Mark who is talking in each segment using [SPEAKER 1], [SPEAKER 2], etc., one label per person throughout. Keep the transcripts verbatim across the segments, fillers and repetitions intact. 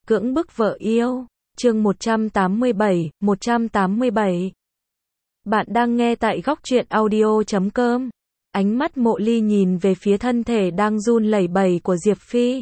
[SPEAKER 1] Cưỡng bức vợ yêu, chương một trăm tám mươi bảy, một trăm tám mươi bảy. Bạn đang nghe tại góc truyện audio chấm com. Ánh mắt Mộ Ly nhìn về phía thân thể đang run lẩy bẩy của Diệp Phi.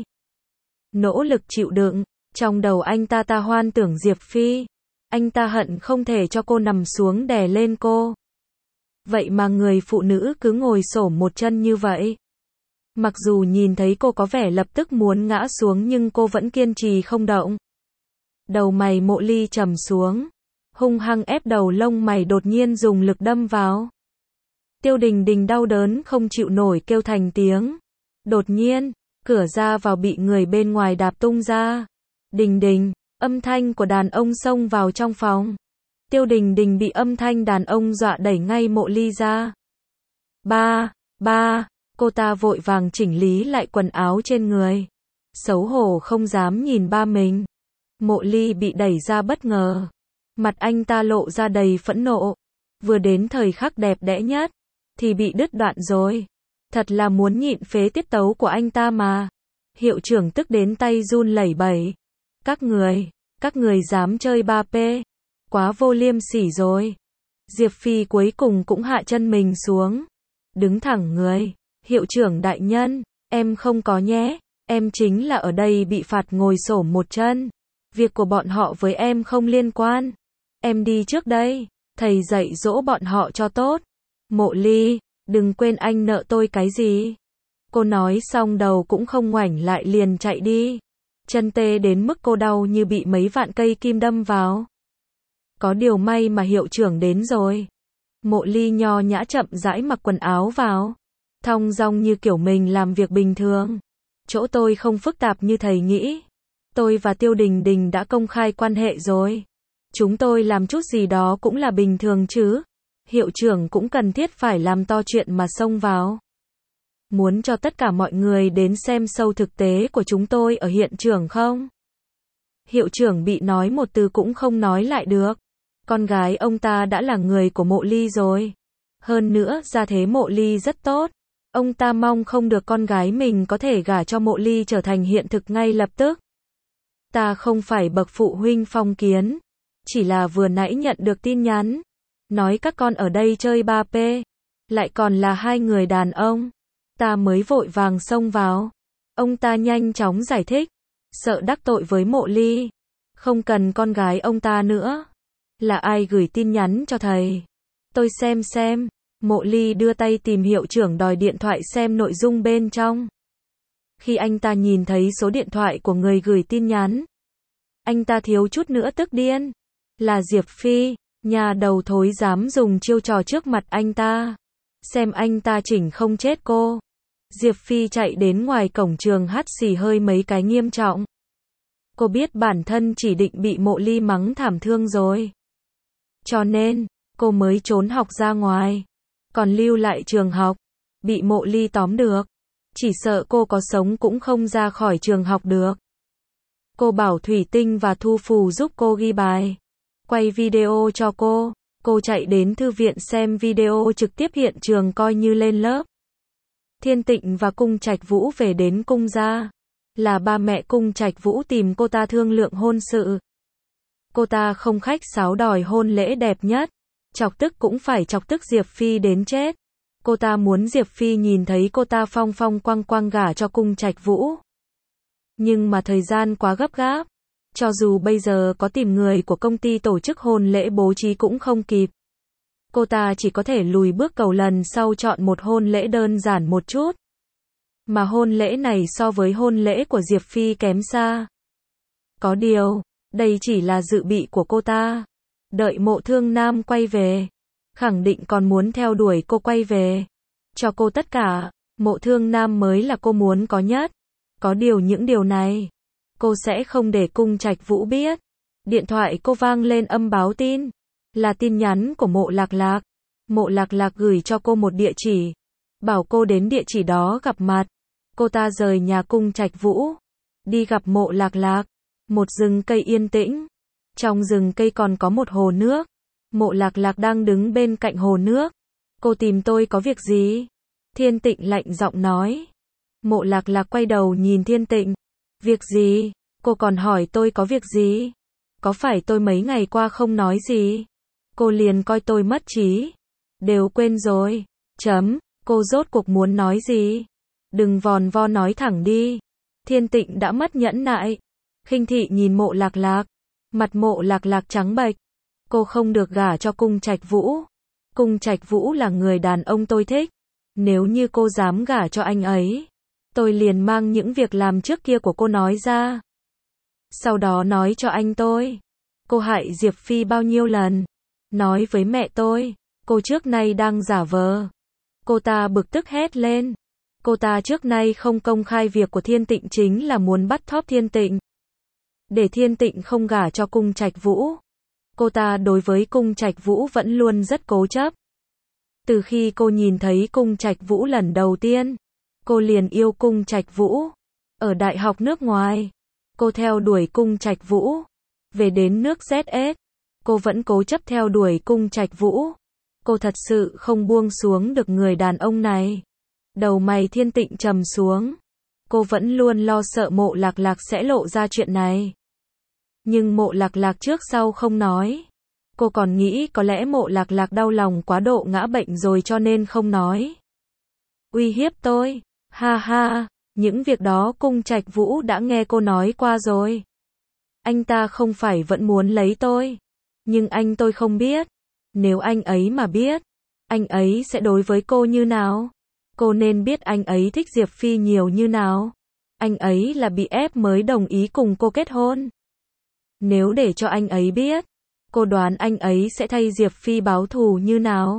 [SPEAKER 1] Nỗ lực chịu đựng, trong đầu anh ta ta hoan tưởng Diệp Phi. Anh ta hận không thể cho cô nằm xuống đè lên cô. Vậy mà người phụ nữ cứ ngồi xổm một chân như vậy. Mặc dù nhìn thấy cô có vẻ lập tức muốn ngã xuống nhưng cô vẫn kiên trì không động. Đầu mày Mộ Ly trầm xuống, hung hăng ép đầu lông mày đột nhiên dùng lực đâm vào. Tiêu Đình Đình đau đớn không chịu nổi kêu thành tiếng. Đột nhiên, cửa ra vào bị người bên ngoài đạp tung ra. Đình Đình, âm thanh của đàn ông xông vào trong phòng. Tiêu Đình Đình bị âm thanh đàn ông dọa đẩy ngay Mộ Ly ra. Ba, ba. Cô ta vội vàng chỉnh lý lại quần áo trên người. Xấu hổ không dám nhìn ba mình. Mộ Ly bị đẩy ra bất ngờ. Mặt anh ta lộ ra đầy phẫn nộ. Vừa đến thời khắc đẹp đẽ nhất, thì bị đứt đoạn rồi. Thật là muốn nhịn phế tiết tấu của anh ta mà. Hiệu trưởng tức đến tay run lẩy bẩy. Các người, các người dám chơi ba P. Quá vô liêm sỉ rồi. Diệp Phi cuối cùng cũng hạ chân mình xuống. Đứng thẳng người. Hiệu trưởng đại nhân, em không có nhé, em chính là ở đây bị phạt ngồi xổm một chân. Việc của bọn họ với em không liên quan. Em đi trước đây, thầy dạy dỗ bọn họ cho tốt. Mộ Ly, đừng quên anh nợ tôi cái gì. Cô nói xong đầu cũng không ngoảnh lại liền chạy đi. Chân tê đến mức cô đau như bị mấy vạn cây kim đâm vào. Có điều may mà hiệu trưởng đến rồi. Mộ Ly nho nhã chậm rãi mặc quần áo vào. Thong dong như kiểu mình làm việc bình thường. Chỗ tôi không phức tạp như thầy nghĩ. Tôi và Tiêu Đình Đình đã công khai quan hệ rồi. Chúng tôi làm chút gì đó cũng là bình thường chứ. Hiệu trưởng cũng cần thiết phải làm to chuyện mà xông vào. Muốn cho tất cả mọi người đến xem show thực tế của chúng tôi ở hiện trường không? Hiệu trưởng bị nói một từ cũng không nói lại được. Con gái ông ta đã là người của Mộ Ly rồi. Hơn nữa, gia thế Mộ Ly rất tốt. Ông ta mong không được con gái mình có thể gả cho Mộ Ly trở thành hiện thực ngay lập tức. Ta không phải bậc phụ huynh phong kiến. Chỉ là vừa nãy nhận được tin nhắn. Nói các con ở đây chơi ba P. Lại còn là hai người đàn ông. Ta mới vội vàng xông vào. Ông ta nhanh chóng giải thích. Sợ đắc tội với Mộ Ly. Không cần con gái ông ta nữa. Là ai gửi tin nhắn cho thầy? Tôi xem xem. Mộ Ly đưa tay tìm hiệu trưởng đòi điện thoại xem nội dung bên trong. Khi anh ta nhìn thấy số điện thoại của người gửi tin nhắn, anh ta thiếu chút nữa tức điên. Là Diệp Phi, nhà đầu thối dám dùng chiêu trò trước mặt anh ta. Xem anh ta chỉnh không chết cô. Diệp Phi chạy đến ngoài cổng trường hắt xì hơi mấy cái nghiêm trọng. Cô biết bản thân chỉ định bị Mộ Ly mắng thảm thương rồi. Cho nên, cô mới trốn học ra ngoài. Còn lưu lại trường học, bị Mộ Ly tóm được. Chỉ sợ cô có sống cũng không ra khỏi trường học được. Cô bảo Thủy Tinh và Thu Phù giúp cô ghi bài. Quay video cho cô. Cô chạy đến thư viện xem video trực tiếp hiện trường coi như lên lớp. Thiên Tịnh và Cung Trạch Vũ về đến cung gia. Là ba mẹ Cung Trạch Vũ tìm cô ta thương lượng hôn sự. Cô ta không khách sáo đòi hôn lễ đẹp nhất. Chọc tức cũng phải chọc tức Diệp Phi đến chết. Cô ta muốn Diệp Phi nhìn thấy cô ta phong phong quang quang gả cho Cung Trạch Vũ. Nhưng mà thời gian quá gấp gáp. Cho dù bây giờ có tìm người của công ty tổ chức hôn lễ bố trí cũng không kịp. Cô ta chỉ có thể lùi bước cầu lần sau chọn một hôn lễ đơn giản một chút. Mà hôn lễ này so với hôn lễ của Diệp Phi kém xa. Có điều, đây chỉ là dự bị của cô ta. Đợi Mộ Thương Nam quay về. Khẳng định còn muốn theo đuổi cô quay về. Cho cô tất cả. Mộ Thương Nam mới là cô muốn có nhất. Có điều những điều này, cô sẽ không để Cung Trạch Vũ biết. Điện thoại cô vang lên âm báo tin. Là tin nhắn của Mộ Lạc Lạc. Mộ Lạc Lạc gửi cho cô một địa chỉ. Bảo cô đến địa chỉ đó gặp mặt. Cô ta rời nhà Cung Trạch Vũ. Đi gặp Mộ Lạc Lạc. Một rừng cây yên tĩnh. Trong rừng cây còn có một hồ nước. Mộ Lạc Lạc đang đứng bên cạnh hồ nước. Cô tìm tôi có việc gì? Thiên Tịnh lạnh giọng nói. Mộ Lạc Lạc quay đầu nhìn Thiên Tịnh. Việc gì? Cô còn hỏi tôi có việc gì? Có phải tôi mấy ngày qua không nói gì? Cô liền coi tôi mất trí. Đều quên rồi. Chấm, cô rốt cuộc muốn nói gì? Đừng vòn vo nói thẳng đi. Thiên Tịnh đã mất nhẫn nại. Khinh thị nhìn Mộ Lạc Lạc. Mặt Mộ Lạc Lạc trắng bệch. Cô không được gả cho Cung Trạch Vũ. Cung Trạch Vũ là người đàn ông tôi thích. Nếu như cô dám gả cho anh ấy, tôi liền mang những việc làm trước kia của cô nói ra. Sau đó nói cho anh tôi. Cô hại Diệp Phi bao nhiêu lần. Nói với mẹ tôi. Cô trước nay đang giả vờ. Cô ta bực tức hét lên. Cô ta trước nay không công khai việc của Thiên Tịnh chính là muốn bắt thóp Thiên Tịnh. Để Thiên Tịnh không gả cho Cung Trạch Vũ. Cô ta đối với Cung Trạch Vũ vẫn luôn rất cố chấp. Từ khi cô nhìn thấy Cung Trạch Vũ lần đầu tiên, cô liền yêu Cung Trạch Vũ. Ở đại học nước ngoài, cô theo đuổi Cung Trạch Vũ. Về đến nước dét ét, cô vẫn cố chấp theo đuổi Cung Trạch Vũ. Cô thật sự không buông xuống được người đàn ông này. Đầu mày Thiên Tịnh trầm xuống. Cô vẫn luôn lo sợ Mộ Lạc Lạc sẽ lộ ra chuyện này. Nhưng Mộ Lạc Lạc trước sau không nói. Cô còn nghĩ có lẽ Mộ Lạc Lạc đau lòng quá độ ngã bệnh rồi cho nên không nói. Uy hiếp tôi. Ha ha, những việc đó Cung Trạch Vũ đã nghe cô nói qua rồi. Anh ta không phải vẫn muốn lấy tôi. Nhưng anh tôi không biết. Nếu anh ấy mà biết, anh ấy sẽ đối với cô như nào? Cô nên biết anh ấy thích Diệp Phi nhiều như nào. Anh ấy là bị ép mới đồng ý cùng cô kết hôn. Nếu để cho anh ấy biết, cô đoán anh ấy sẽ thay Diệp Phi báo thù như nào?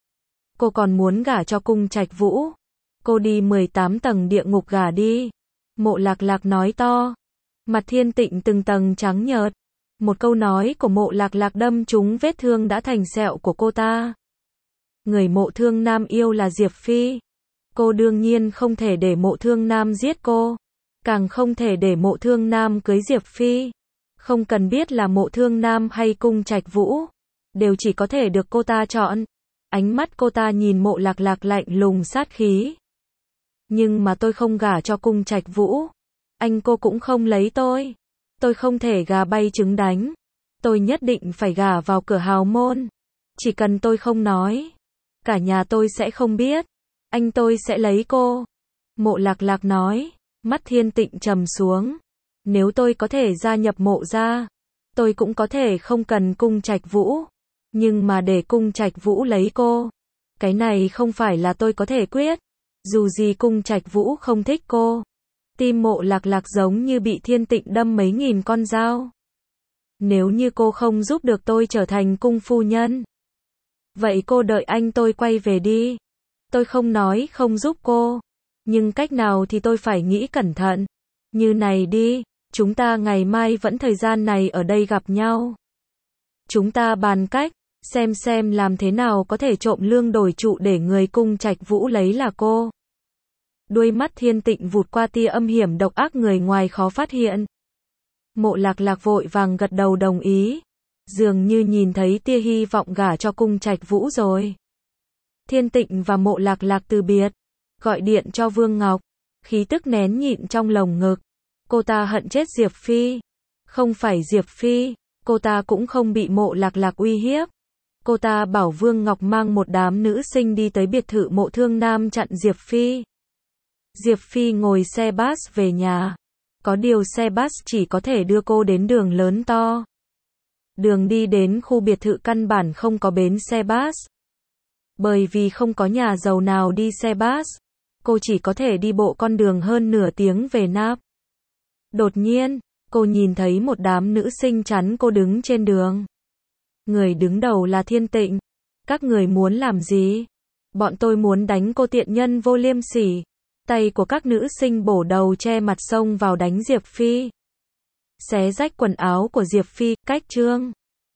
[SPEAKER 1] Cô còn muốn gả cho Cung Trạch Vũ. Cô đi mười tám tầng địa ngục gả đi. Mộ Lạc Lạc nói to. Mặt Thiên Tịnh từng tầng trắng nhợt. Một câu nói của Mộ Lạc Lạc đâm trúng vết thương đã thành sẹo của cô ta. Người Mộ Thương Nam yêu là Diệp Phi. Cô đương nhiên không thể để Mộ Thương Nam giết cô. Càng không thể để Mộ Thương Nam cưới Diệp Phi. Không cần biết là Mộ Thương Nam hay Cung Trạch Vũ. Đều chỉ có thể được cô ta chọn. Ánh mắt cô ta nhìn Mộ Lạc Lạc lạnh lùng sát khí. Nhưng mà tôi không gả cho Cung Trạch Vũ. Anh cô cũng không lấy tôi. Tôi không thể gà bay trứng đánh. Tôi nhất định phải gả vào cửa hào môn. Chỉ cần tôi không nói, cả nhà tôi sẽ không biết. Anh tôi sẽ lấy cô. Mộ Lạc Lạc nói. Mắt Thiên Tịnh trầm xuống. Nếu tôi có thể gia nhập Mộ gia, tôi cũng có thể không cần Cung Trạch Vũ. Nhưng mà để Cung Trạch Vũ lấy cô, cái này không phải là tôi có thể quyết. Dù gì Cung Trạch Vũ không thích cô. Tim Mộ Lạc Lạc giống như bị Thiên Tịnh đâm mấy nghìn con dao. Nếu như cô không giúp được tôi trở thành cung phu nhân, vậy cô đợi anh tôi quay về đi. Tôi không nói không giúp cô. Nhưng cách nào thì tôi phải nghĩ cẩn thận. Như này đi, chúng ta ngày mai vẫn thời gian này ở đây gặp nhau. Chúng ta bàn cách, xem xem làm thế nào có thể trộm lương đổi trụ để người Cung Trạch Vũ lấy là cô. Đuôi mắt Thiên Tịnh vụt qua tia âm hiểm độc ác người ngoài khó phát hiện. Mộ Lạc Lạc vội vàng gật đầu đồng ý. Dường như nhìn thấy tia hy vọng gả cho Cung Trạch Vũ rồi. Thiên Tịnh và Mộ Lạc Lạc từ biệt. Gọi điện cho Vương Ngọc. Khí tức nén nhịn trong lồng ngực. Cô ta hận chết Diệp Phi. Không phải Diệp Phi, cô ta cũng không bị Mộ Lạc Lạc uy hiếp. Cô ta bảo Vương Ngọc mang một đám nữ sinh đi tới biệt thự Mộ Thương Nam chặn Diệp Phi. Diệp Phi ngồi xe bus về nhà. Có điều xe bus chỉ có thể đưa cô đến đường lớn to. Đường đi đến khu biệt thự căn bản không có bến xe bus. Bởi vì không có nhà giàu nào đi xe bus, cô chỉ có thể đi bộ con đường hơn nửa tiếng về Náp. Đột nhiên, cô nhìn thấy một đám nữ sinh chắn cô đứng trên đường. Người đứng đầu là Thiên Tịnh. Các người muốn làm gì? Bọn tôi muốn đánh cô tiện nhân vô liêm sỉ. Tay của các nữ sinh bổ đầu che mặt xông vào đánh Diệp Phi. Xé rách quần áo của Diệp Phi, cách trương.